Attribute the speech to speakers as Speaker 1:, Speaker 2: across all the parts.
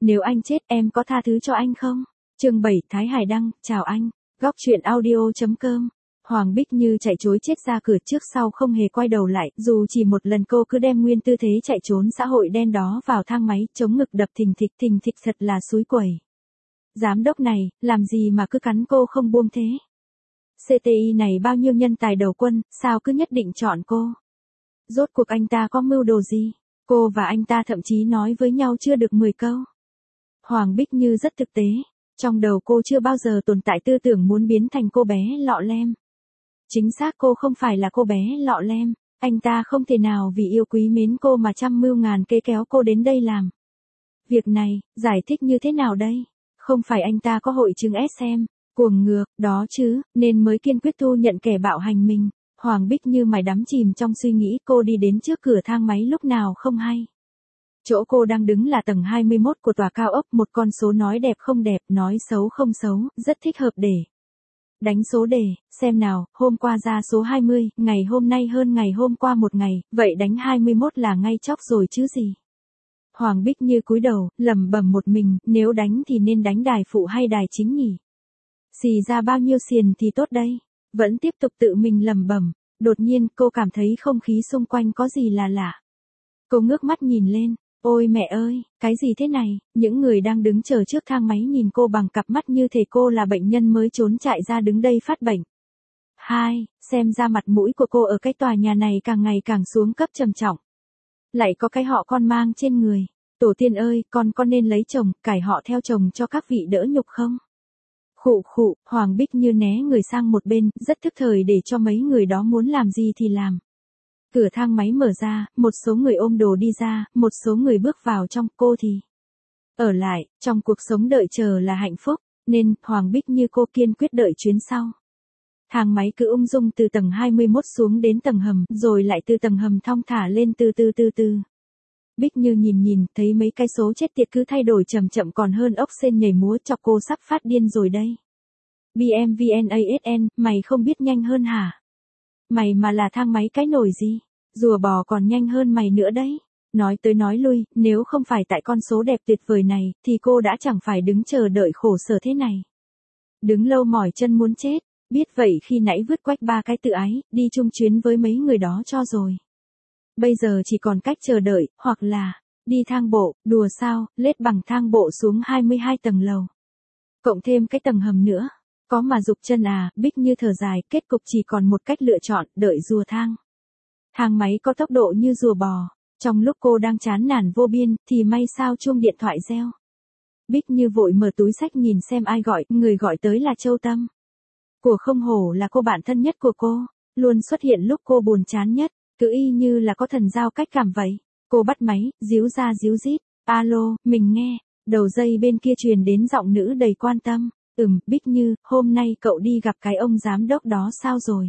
Speaker 1: Nếu anh chết em có tha thứ cho anh không? Chương 7 Thái Hải đăng, chào anh. Góc truyện audio.com. Hoàng Bích Như chạy trối chết ra cửa trước sau không hề quay đầu lại, dù chỉ một lần cô cứ đem nguyên tư thế chạy trốn xã hội đen đó vào thang máy, chống ngực đập thình thịch thật là xúi quẩy. Giám đốc này, làm gì mà cứ cắn cô không buông thế? CTI này bao nhiêu nhân tài đầu quân, sao cứ nhất định chọn cô? Rốt cuộc anh ta có mưu đồ gì? Cô và anh ta thậm chí nói với nhau chưa được 10 câu. Hoàng Bích Như rất thực tế, trong đầu cô chưa bao giờ tồn tại tư tưởng muốn biến thành cô bé lọ lem. Chính xác cô không phải là cô bé lọ lem, anh ta không thể nào vì yêu quý mến cô mà trăm mưu ngàn kế kéo cô đến đây làm. Việc này, giải thích như thế nào đây? Không phải anh ta có hội chứng SM, cuồng ngược, đó chứ, nên mới kiên quyết thu nhận kẻ bạo hành mình. Hoàng Bích Như mải đắm chìm trong suy nghĩ, cô đi đến trước cửa thang máy lúc nào không hay. Chỗ cô đang đứng là tầng 21 của tòa cao ốc, một con số nói đẹp không đẹp, nói xấu không xấu, rất thích hợp để đánh số đề, xem nào, hôm qua ra số 20, ngày hôm nay hơn ngày hôm qua một ngày, vậy đánh 21 là ngay chóc rồi chứ gì. Hoàng Bích Như cúi đầu, lẩm bẩm một mình, nếu đánh thì nên đánh đài phụ hay đài chính nhỉ? Xì ra bao nhiêu xiền thì tốt đây? Vẫn tiếp tục tự mình lẩm bẩm, đột nhiên cô cảm thấy không khí xung quanh có gì là lạ. Cô ngước mắt nhìn lên, ôi mẹ ơi, cái gì thế này? Những người đang đứng chờ trước thang máy nhìn cô bằng cặp mắt như thể cô là bệnh nhân mới trốn trại ra đứng đây phát bệnh. Xem ra mặt mũi của cô ở cái tòa nhà này càng ngày càng xuống cấp trầm trọng. Lại có cái họ con mang trên người. Tổ tiên ơi, con nên lấy chồng, cải họ theo chồng cho các vị đỡ nhục không? Khụ, Hoàng Bích Như né người sang một bên, rất thức thời để cho mấy người đó muốn làm gì thì làm. Cửa thang máy mở ra, một số người ôm đồ đi ra, một số người bước vào trong, cô thì ở lại, trong cuộc sống đợi chờ là hạnh phúc, nên Hoàng Bích Như cô kiên quyết đợi chuyến sau. Thang máy cứ ung dung từ tầng 21 xuống đến tầng hầm, rồi lại từ tầng hầm thong thả lên từ từ. Bích Như nhìn, thấy mấy cái số chết tiệt cứ thay đổi chậm còn hơn ốc sên nhảy múa, chọc cô sắp phát điên rồi đây. BMWNASN, mày không biết nhanh hơn hả? Mày mà là thang máy cái nổi gì? Rùa bò còn nhanh hơn mày nữa đấy. Nói tới nói lui, nếu không phải tại con số đẹp tuyệt vời này, thì cô đã chẳng phải đứng chờ đợi khổ sở thế này. Đứng lâu mỏi chân muốn chết, biết vậy khi nãy vứt quách ba cái tự ái, đi chung chuyến với mấy người đó cho rồi. Bây giờ chỉ còn cách chờ đợi, hoặc là đi thang bộ, đùa sao, lết bằng thang bộ xuống 22 tầng lầu. Cộng thêm cái tầng hầm nữa. Có mà dục chân à, Bích Như thở dài, kết cục chỉ còn một cách lựa chọn, đợi rùa thang. Thang máy có tốc độ như rùa bò. Trong lúc cô đang chán nản vô biên, thì may sao chuông điện thoại reo. Bích Như vội mở túi xách nhìn xem ai gọi, người gọi tới là Châu Tâm. Của không hổ là cô bạn thân nhất của cô, luôn xuất hiện lúc cô buồn chán nhất, cứ y như là có thần giao cách cảm vậy. Cô bắt máy, díu ra díu dít, alo, mình nghe, đầu dây bên kia truyền đến giọng nữ đầy quan tâm. Bích Như, hôm nay cậu đi gặp cái ông giám đốc đó sao rồi?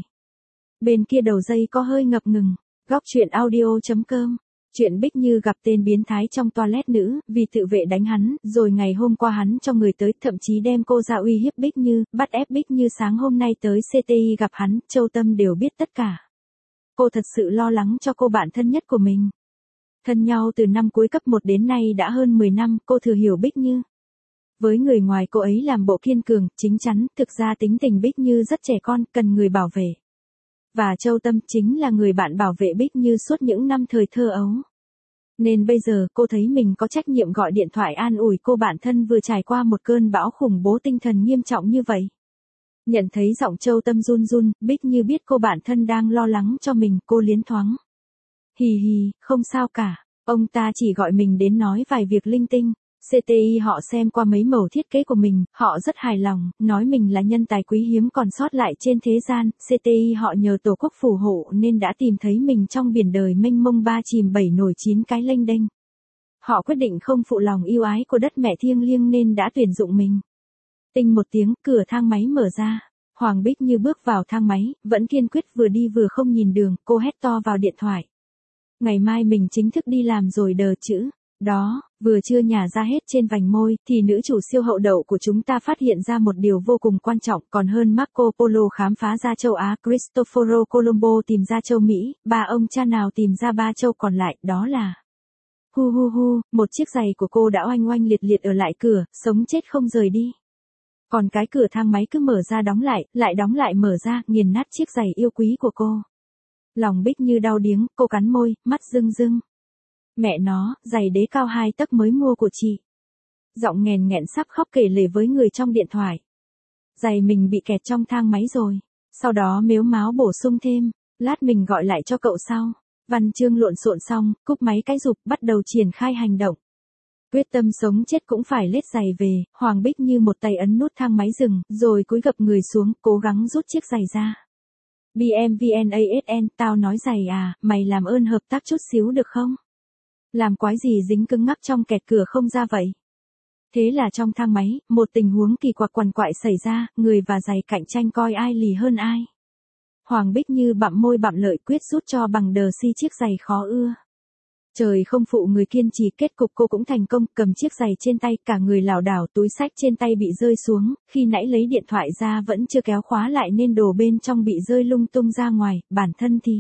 Speaker 1: Bên kia đầu dây có hơi ngập ngừng. Góc truyện audio.com. Chuyện Bích Như gặp tên biến thái trong toilet nữ, vì tự vệ đánh hắn, rồi ngày hôm qua hắn cho người tới, thậm chí đem cô ra uy hiếp Bích Như, bắt ép Bích Như sáng hôm nay tới CTI gặp hắn, Châu Tâm đều biết tất cả. Cô thật sự lo lắng cho cô bạn thân nhất của mình. Thân nhau từ năm cuối cấp 1 đến nay đã hơn 10 năm, cô thừa hiểu Bích Như. Với người ngoài cô ấy làm bộ kiên cường, chính chắn, thực ra tính tình Bích Như rất trẻ con, cần người bảo vệ. Và Châu Tâm chính là người bạn bảo vệ Bích Như suốt những năm thời thơ ấu. Nên bây giờ cô thấy mình có trách nhiệm gọi điện thoại an ủi cô bạn thân vừa trải qua một cơn bão khủng bố tinh thần nghiêm trọng như vậy. Nhận thấy giọng Châu Tâm run, Bích Như biết cô bạn thân đang lo lắng cho mình, cô liến thoáng. Hì, không sao cả, ông ta chỉ gọi mình đến nói vài việc linh tinh. CTI họ xem qua mấy mẩu thiết kế của mình, họ rất hài lòng, nói mình là nhân tài quý hiếm còn sót lại trên thế gian. CTI họ nhờ Tổ quốc phù hộ nên đã tìm thấy mình trong biển đời mênh mông 3 chìm 7 nổi 9 cái lênh đênh. Họ quyết định không phụ lòng yêu ái của đất mẹ thiêng liêng nên đã tuyển dụng mình. Tinh một tiếng, cửa thang máy mở ra. Hoàng Bích Như bước vào thang máy, vẫn kiên quyết vừa đi vừa không nhìn đường, cô hét to vào điện thoại. Ngày mai mình chính thức đi làm rồi đờ chữ. Đó, vừa chưa nhả ra hết trên vành môi, thì nữ chủ siêu hậu đậu của chúng ta phát hiện ra một điều vô cùng quan trọng, còn hơn Marco Polo khám phá ra châu Á, Cristoforo Colombo tìm ra châu Mỹ, ba ông cha nào tìm ra ba châu còn lại, đó là hu hu hu, một chiếc giày của cô đã oanh oanh liệt liệt ở lại cửa, sống chết không rời đi. Còn cái cửa thang máy cứ mở ra đóng lại đóng lại mở ra, nghiền nát chiếc giày yêu quý của cô. Lòng Bích Như đau điếng, cô cắn môi, mắt rưng rưng. Mẹ nó, giày đế cao 2 tấc mới mua của chị. Giọng nghèn nghẹn sắp khóc kể lể với người trong điện thoại. Giày mình bị kẹt trong thang máy rồi. Sau đó mếu máo bổ sung thêm, lát mình gọi lại cho cậu sau. Văn chương lộn xộn xong, cúp máy cái rụp bắt đầu triển khai hành động. Quyết tâm sống chết cũng phải lết giày về, Hoàng Bích Như một tay ấn nút thang máy dừng, rồi cúi gập người xuống, cố gắng rút chiếc giày ra. BMWNASN, tao nói giày à, mày làm ơn hợp tác chút xíu được không? Làm quái gì dính cứng ngắc trong kẹt cửa không ra vậy? Thế là trong thang máy, một tình huống kỳ quặc quằn quại xảy ra, người và giày cạnh tranh coi ai lì hơn ai. Hoàng Bích Như bặm môi bặm lợi quyết rút cho bằng đờ si chiếc giày khó ưa. Trời không phụ người kiên trì, kết cục cô cũng thành công, cầm chiếc giày trên tay, cả người lảo đảo, túi xách trên tay bị rơi xuống, khi nãy lấy điện thoại ra vẫn chưa kéo khóa lại nên đồ bên trong bị rơi lung tung ra ngoài, bản thân thì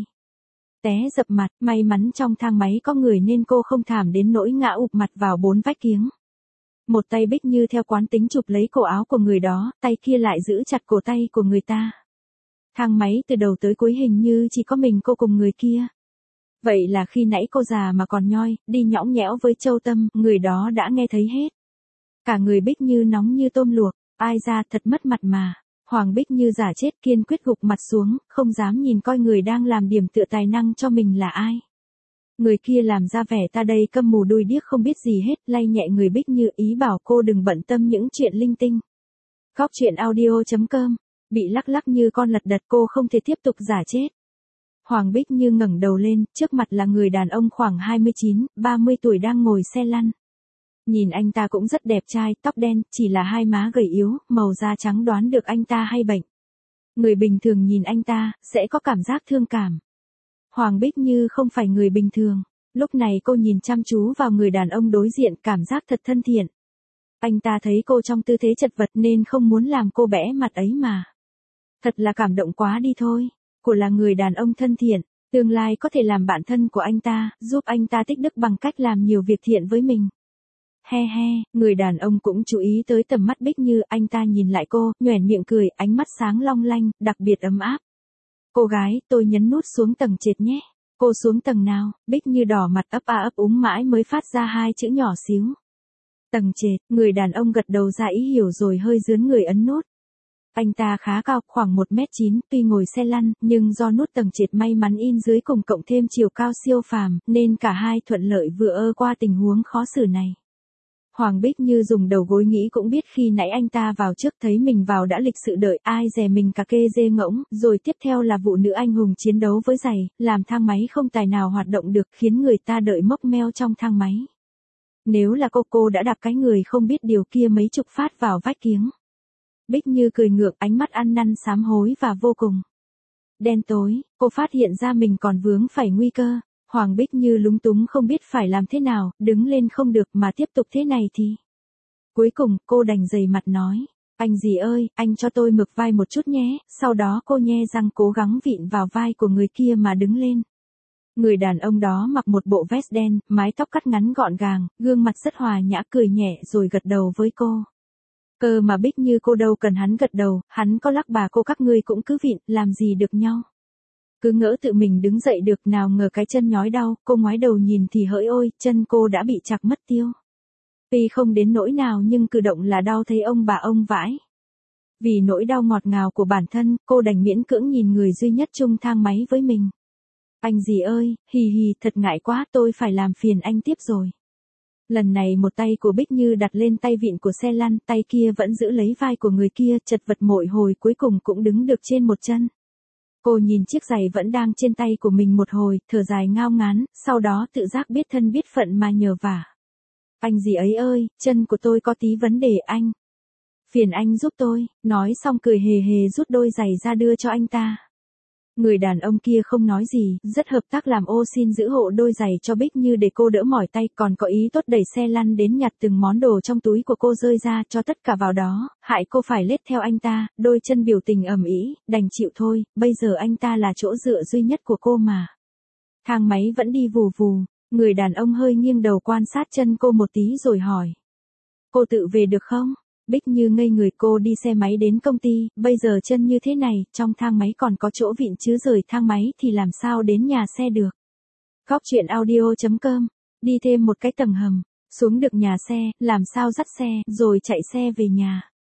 Speaker 1: té dập mặt, may mắn trong thang máy có người nên cô không thảm đến nỗi ngã ụp mặt vào 4 vách kiếng. Một tay Bích Như theo quán tính chụp lấy cổ áo của người đó, tay kia lại giữ chặt cổ tay của người ta. Thang máy từ đầu tới cuối hình như chỉ có mình cô cùng người kia. Vậy là khi nãy cô già mà còn nhoi, đi nhõng nhẽo với Châu Tâm, người đó đã nghe thấy hết. Cả người Bích Như nóng như tôm luộc, ai ra thật mất mặt mà. Hoàng Bích Như giả chết kiên quyết gục mặt xuống, không dám nhìn coi người đang làm điểm tựa tài năng cho mình là ai. Người kia làm ra vẻ ta đây câm mù đuôi điếc không biết gì hết, lay nhẹ người Bích Như ý bảo cô đừng bận tâm những chuyện linh tinh. Góc chuyện audio.com, bị lắc lắc như con lật đật cô không thể tiếp tục giả chết. Hoàng Bích Như ngẩng đầu lên, trước mặt là người đàn ông khoảng 29, 30 tuổi đang ngồi xe lăn. Nhìn anh ta cũng rất đẹp trai, tóc đen, chỉ là hai má gầy yếu, màu da trắng đoán được anh ta hay bệnh. Người bình thường nhìn anh ta, sẽ có cảm giác thương cảm. Hoàng Bích Như không phải người bình thường. Lúc này cô nhìn chăm chú vào người đàn ông đối diện, cảm giác thật thân thiện. Anh ta thấy cô trong tư thế chật vật nên không muốn làm cô bẽ mặt ấy mà. Thật là cảm động quá đi thôi. Cô là người đàn ông thân thiện, tương lai có thể làm bạn thân của anh ta, giúp anh ta tích đức bằng cách làm nhiều việc thiện với mình. He he, người đàn ông cũng chú ý tới tầm mắt Bích Như, anh ta nhìn lại cô, nhoẻn miệng cười, ánh mắt sáng long lanh, đặc biệt ấm áp. Cô gái, tôi nhấn nút xuống tầng trệt nhé. Cô xuống tầng nào? Bích Như đỏ mặt ấp a ấp úng mãi mới phát ra hai chữ nhỏ xíu. Tầng trệt, người đàn ông gật đầu ra ý hiểu rồi hơi dướn người ấn nút. Anh ta khá cao, khoảng 1m9, tuy ngồi xe lăn, nhưng do nút tầng trệt may mắn in dưới cùng cộng thêm chiều cao siêu phàm, nên cả hai thuận lợi vừa qua tình huống khó xử này. Hoàng Bích Như dùng đầu gối nghĩ cũng biết khi nãy anh ta vào trước thấy mình vào đã lịch sự đợi, ai dè mình cà kê dê ngỗng, rồi tiếp theo là vụ nữ anh hùng chiến đấu với giày, làm thang máy không tài nào hoạt động được khiến người ta đợi mốc meo trong thang máy. Nếu là cô đã đạp cái người không biết điều kia mấy chục phát vào vách kiếng. Bích Như cười ngược, ánh mắt ăn năn sám hối và vô cùng đen tối, cô phát hiện ra mình còn vướng phải nguy cơ. Hoàng Bích Như lúng túng không biết phải làm thế nào, đứng lên không được mà tiếp tục thế này thì. Cuối cùng, cô đành dày mặt nói, anh dì ơi, anh cho tôi mực vai một chút nhé, sau đó cô nhe răng cố gắng vịn vào vai của người kia mà đứng lên. Người đàn ông đó mặc một bộ vest đen, mái tóc cắt ngắn gọn gàng, gương mặt rất hòa nhã cười nhẹ rồi gật đầu với cô. Cơ mà Bích Như cô đâu cần hắn gật đầu, hắn có lắc bà cô các ngươi cũng cứ vịn, làm gì được nhau. Cứ ngỡ tự mình đứng dậy được, nào ngờ cái chân nhói đau, cô ngoái đầu nhìn thì hỡi ôi, chân cô đã bị chặt mất tiêu. Tuy không đến nỗi nào nhưng cử động là đau thấy ông bà ông vãi. Vì nỗi đau ngọt ngào của bản thân, cô đành miễn cưỡng nhìn người duy nhất chung thang máy với mình. Anh dì ơi, hì hì, thật ngại quá, tôi phải làm phiền anh tiếp rồi. Lần này một tay của Bích Như đặt lên tay vịn của xe lăn, tay kia vẫn giữ lấy vai của người kia, chật vật mội hồi cuối cùng cũng đứng được trên một chân. Cô nhìn chiếc giày vẫn đang trên tay của mình một hồi, thở dài ngao ngán, sau đó tự giác biết thân biết phận mà nhờ vả. Anh dì ấy ơi, chân của tôi có tí vấn đề anh. Phiền anh giúp tôi, nói xong cười hề hề rút đôi giày ra đưa cho anh ta. Người đàn ông kia không nói gì, rất hợp tác làm ô xin giữ hộ đôi giày cho Bích Như để cô đỡ mỏi tay, còn có ý tốt đẩy xe lăn đến nhặt từng món đồ trong túi của cô rơi ra cho tất cả vào đó, hại cô phải lết theo anh ta, đôi chân biểu tình ầm ĩ, đành chịu thôi, bây giờ anh ta là chỗ dựa duy nhất của cô mà. Thang máy vẫn đi vù vù, Người đàn ông hơi nghiêng đầu quan sát chân cô một tí rồi hỏi. Cô tự về được không? Bích Như ngây người, cô đi xe máy đến công ty, bây giờ chân như thế này, trong thang máy còn có chỗ vịn chứ rời thang máy thì làm sao đến nhà xe được. Góc chuyện audio.com, đi thêm một cái tầng hầm, xuống được nhà xe, làm sao dắt xe, rồi chạy xe về nhà.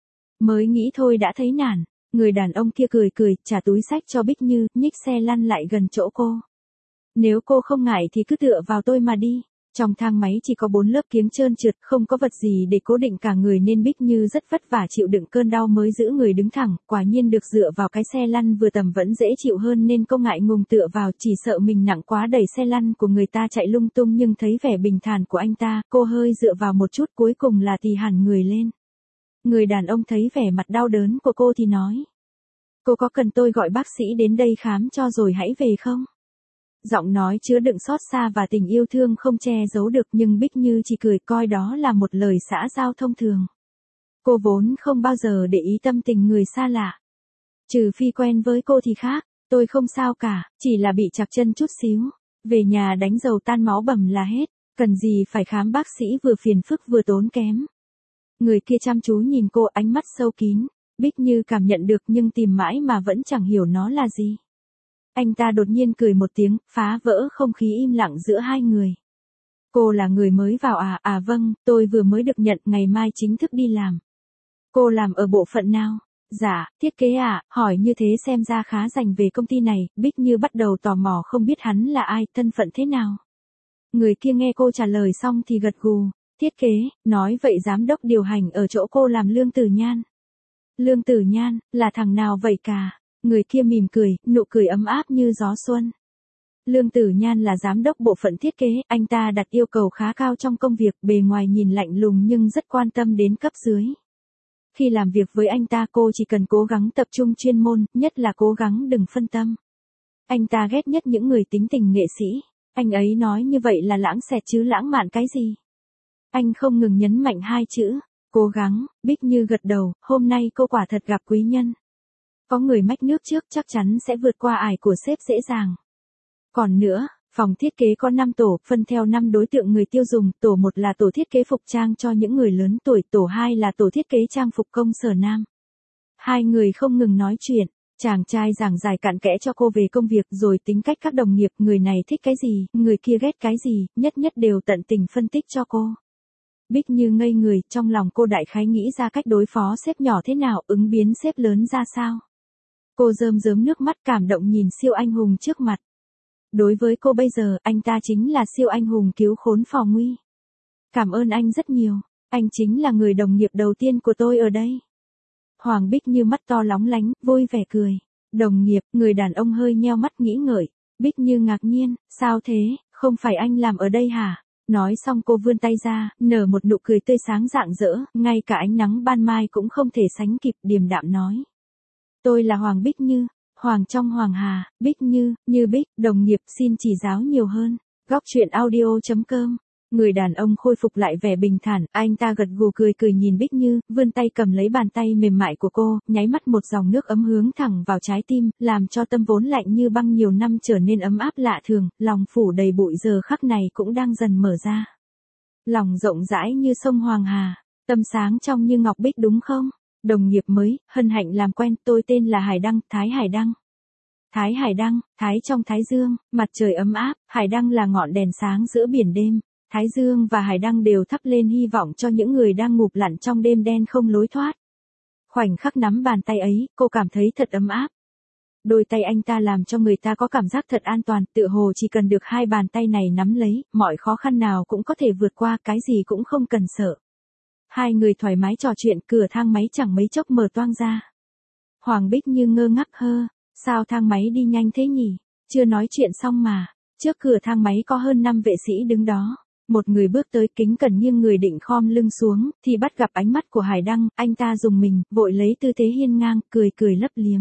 Speaker 1: Mới nghĩ thôi đã thấy nản, người đàn ông kia cười cười, trả túi xách cho Bích Như, nhích xe lăn lại gần chỗ cô. Nếu cô không ngại thì cứ tựa vào tôi mà đi. Trong thang máy chỉ có 4 lớp kiếng trơn trượt, không có vật gì để cố định cả người nên Bích Như rất vất vả chịu đựng cơn đau mới giữ người đứng thẳng, quả nhiên được dựa vào cái xe lăn vừa tầm vẫn dễ chịu hơn nên cô ngại ngùng tựa vào, chỉ sợ mình nặng quá đẩy xe lăn của người ta chạy lung tung, nhưng thấy vẻ bình thản của anh ta, cô hơi dựa vào một chút, cuối cùng là tì hẳn người lên. Người đàn ông thấy vẻ mặt đau đớn của cô thì nói. Cô có cần tôi gọi bác sĩ đến đây khám cho rồi hãy về không? Giọng nói chứa đựng xót xa và tình yêu thương không che giấu được, nhưng Bích Như chỉ cười coi đó là một lời xã giao thông thường. Cô vốn không bao giờ để ý tâm tình người xa lạ. Trừ phi quen với cô thì khác, tôi không sao cả, chỉ là bị chạc chân chút xíu. Về nhà đánh dầu tan máu bầm là hết, cần gì phải khám bác sĩ, vừa phiền phức vừa tốn kém. Người kia chăm chú nhìn cô, ánh mắt sâu kín. Bích Như cảm nhận được nhưng tìm mãi mà vẫn chẳng hiểu nó là gì. Anh ta đột nhiên cười một tiếng, phá vỡ không khí im lặng giữa hai người. Cô là người mới vào à? À vâng, tôi vừa mới được nhận, ngày mai chính thức đi làm. Cô làm ở bộ phận nào? Dạ, thiết kế à, hỏi như thế xem ra khá rành về công ty này. Bích Như bắt đầu tò mò không biết hắn là ai, thân phận thế nào. Người kia nghe cô trả lời xong thì gật gù. Thiết kế, nói vậy giám đốc điều hành ở chỗ cô làm Lương Tử Nhan. Lương Tử Nhan, là thằng nào vậy cả? Người kia mỉm cười, nụ cười ấm áp như gió xuân. Lương Tử Nhan là giám đốc bộ phận thiết kế, anh ta đặt yêu cầu khá cao trong công việc, bề ngoài nhìn lạnh lùng nhưng rất quan tâm đến cấp dưới. Khi làm việc với anh ta cô chỉ cần cố gắng tập trung chuyên môn, nhất là cố gắng đừng phân tâm. Anh ta ghét nhất những người tính tình nghệ sĩ, anh ấy nói như vậy là lãng xẹt chứ lãng mạn cái gì. Anh không ngừng nhấn mạnh hai chữ, cố gắng. Bích Như gật đầu, hôm nay cô quả thật gặp quý nhân. Có người mách nước trước chắc chắn sẽ vượt qua ải của sếp dễ dàng. Còn nữa, phòng thiết kế có 5 tổ, phân theo 5 đối tượng người tiêu dùng, tổ 1 là tổ thiết kế phục trang cho những người lớn tuổi, tổ 2 là tổ thiết kế trang phục công sở nam. Hai người không ngừng nói chuyện, chàng trai giảng giải cặn kẽ cho cô về công việc rồi tính cách các đồng nghiệp, người này thích cái gì, người kia ghét cái gì, nhất nhất đều tận tình phân tích cho cô. Bích Như ngây người, trong lòng cô đại khái nghĩ ra cách đối phó sếp nhỏ thế nào, ứng biến sếp lớn ra sao. Cô rơm rớm nước mắt cảm động nhìn siêu anh hùng trước mặt. Đối với cô bây giờ, anh ta chính là siêu anh hùng cứu khốn phò nguy. Cảm ơn anh rất nhiều, anh chính là người đồng nghiệp đầu tiên của tôi ở đây. Hoàng Bích Như mắt to lóng lánh, vui vẻ cười. Đồng nghiệp, người đàn ông hơi nheo mắt nghĩ ngợi. Bích Như ngạc nhiên, sao thế, không phải anh làm ở đây hả? Nói xong cô vươn tay ra, nở một nụ cười tươi sáng rạng rỡ, ngay cả ánh nắng ban mai cũng không thể sánh kịp, điềm đạm nói. Tôi là Hoàng Bích Như, Hoàng trong Hoàng Hà, Bích Như, Như Bích, đồng nghiệp xin chỉ giáo nhiều hơn. Góc chuyện audio.com. Người đàn ông khôi phục lại vẻ bình thản, anh ta gật gù cười cười nhìn Bích Như, vươn tay cầm lấy bàn tay mềm mại của cô, nháy mắt một dòng nước ấm hướng thẳng vào trái tim, làm cho tâm vốn lạnh như băng nhiều năm trở nên ấm áp lạ thường, lòng phủ đầy bụi giờ khắc này cũng đang dần mở ra. Lòng rộng rãi như sông Hoàng Hà, tâm sáng trong như ngọc bích đúng không? Đồng nghiệp mới, hân hạnh làm quen, tôi tên là Hải Đăng, Thái Hải Đăng. Thái Hải Đăng, Thái trong Thái Dương, mặt trời ấm áp, Hải Đăng là ngọn đèn sáng giữa biển đêm. Thái Dương và Hải Đăng đều thắp lên hy vọng cho những người đang ngụp lặn trong đêm đen không lối thoát. Khoảnh khắc nắm bàn tay ấy, cô cảm thấy thật ấm áp. Đôi tay anh ta làm cho người ta có cảm giác thật an toàn, tựa hồ chỉ cần được hai bàn tay này nắm lấy, mọi khó khăn nào cũng có thể vượt qua, cái gì cũng không cần sợ. Hai người thoải mái trò chuyện, cửa thang máy chẳng mấy chốc mở toang ra. Hoàng Bích Như ngơ ngác sao thang máy đi nhanh thế nhỉ? Chưa nói chuyện xong mà, trước cửa thang máy có hơn 5 vệ sĩ đứng đó. Một người bước tới kính cẩn nghiêng người định khom lưng xuống, thì bắt gặp ánh mắt của Hải Đăng, anh ta dùng mình, vội lấy tư thế hiên ngang, cười cười lấp liếm.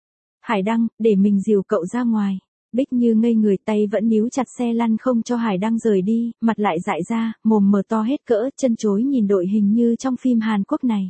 Speaker 1: Hải Đăng, để mình dìu cậu ra ngoài. Bích Như ngây người, tay vẫn níu chặt xe lăn không cho Hải Đăng rời đi, mặt lại dại ra, mồm mở to hết cỡ, chân chối nhìn đội hình như trong phim Hàn Quốc này.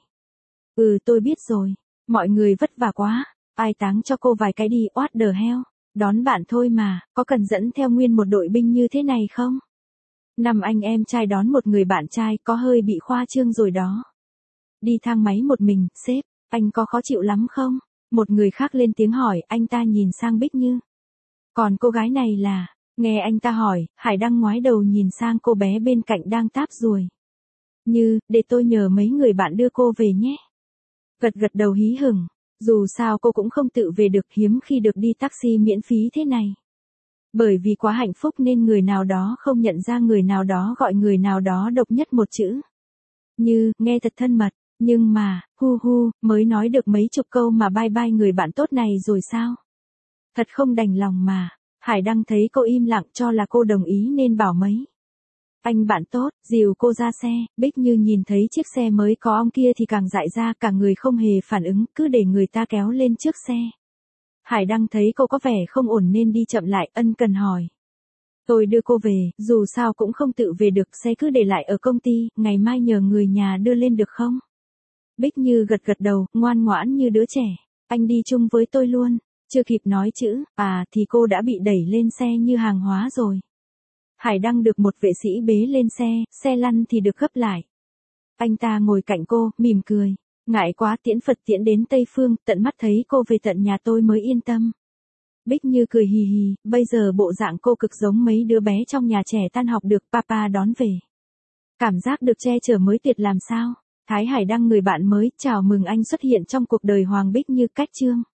Speaker 1: Tôi biết rồi, mọi người vất vả quá, ai táng cho cô vài cái đi, what the hell, đón bạn thôi mà, có cần dẫn theo nguyên một đội binh như thế này không? Năm anh em trai đón một người bạn trai có hơi bị khoa trương rồi đó. Đi thang máy một mình, sếp, anh có khó chịu lắm không? Một người khác lên tiếng hỏi, anh ta nhìn sang Bích Như. Còn cô gái này là, nghe anh ta hỏi, Hải Đăng ngoái đầu nhìn sang cô bé bên cạnh đang táp ruồi. Như, để tôi nhờ mấy người bạn đưa cô về nhé. Gật gật đầu hí hửng, dù sao cô cũng không tự về được, hiếm khi được đi taxi miễn phí thế này. Bởi vì quá hạnh phúc nên người nào đó không nhận ra người nào đó gọi người nào đó độc nhất một chữ. Như, nghe thật thân mật, nhưng mà, mới nói được mấy chục câu mà bye bye người bạn tốt này rồi sao? Thật không đành lòng mà. Hải Đăng thấy cô im lặng cho là cô đồng ý nên bảo mấy. Anh bạn tốt, dìu cô ra xe. Bích Như nhìn thấy chiếc xe mới có ong kia thì càng dại ra, cả người không hề phản ứng, cứ để người ta kéo lên trước xe. Hải Đăng thấy cô có vẻ không ổn nên đi chậm lại, ân cần hỏi. Tôi đưa cô về, dù sao cũng không tự về được, xe cứ để lại ở công ty, ngày mai nhờ người nhà đưa lên được không? Bích Như gật gật đầu, ngoan ngoãn như đứa trẻ. Anh đi chung với tôi luôn. Chưa kịp nói chữ, thì cô đã bị đẩy lên xe như hàng hóa rồi. Hải Đăng được một vệ sĩ bế lên xe lăn thì được gấp lại. Anh ta ngồi cạnh cô, mỉm cười. Ngại quá, tiễn Phật tiễn đến Tây Phương, tận mắt thấy cô về tận nhà tôi mới yên tâm. Bích Như cười hì hì, bây giờ bộ dạng cô cực giống mấy đứa bé trong nhà trẻ tan học được papa đón về. Cảm giác được che chở mới tuyệt làm sao. Thái Hải Đăng người bạn mới, chào mừng anh xuất hiện trong cuộc đời Hoàng Bích Như cách chương.